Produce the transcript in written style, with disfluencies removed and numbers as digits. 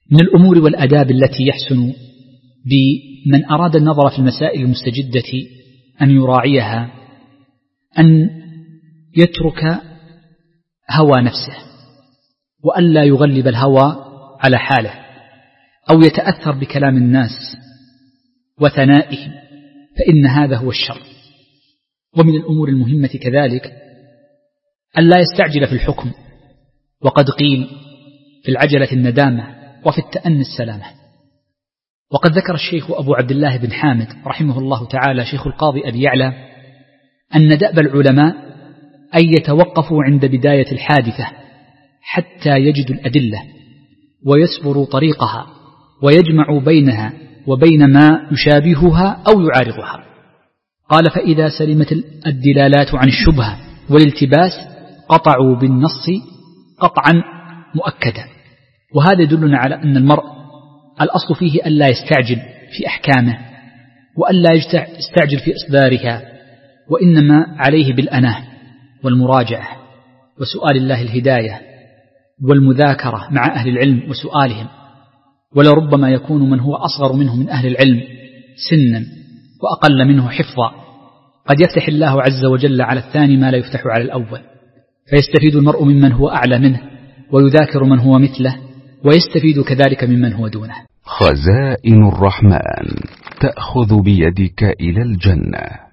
من الأمور والأداب التي يحسن بمن أراد النظر في المسائل المستجدة أن يراعيها أن يترك هوى نفسه، وألا يغلب الهوى على حاله أو يتأثر بكلام الناس وثنائهم، فإن هذا هو الشر. ومن الأمور المهمة كذلك ألا يستعجل في الحكم، وقد قيل في العجلة الندامة وفي التأني السلامة. وقد ذكر الشيخ أبو عبد الله بن حامد رحمه الله تعالى شيخ القاضي أبي يعلى أن دأب العلماء أن يتوقفوا عند بداية الحادثة حتى يجدوا الأدلة ويسبروا طريقها ويجمعوا بينها وبين ما يشابهها أو يعارضها. قال: فإذا سلمت الدلالات عن الشبهة والالتباس قطعوا بالنص قطعا مؤكدا. وهذا يدلنا على أن المرء الأصل فيه ألا يستعجل في أحكامه وألا يستعجل في إصدارها، وإنما عليه بالأناه والمراجعة وسؤال الله الهداية والمذاكرة مع أهل العلم وسؤالهم، ولربما يكون من هو أصغر منه من أهل العلم سنا وأقل منه حفظا قد يفتح الله عز وجل على الثاني ما لا يفتح على الأول، فيستفيد المرء ممن هو أعلى منه ويذاكر من هو مثله ويستفيد كذلك ممن هو دونه. خزائن الرحمن تأخذ بيدك إلى الجنة.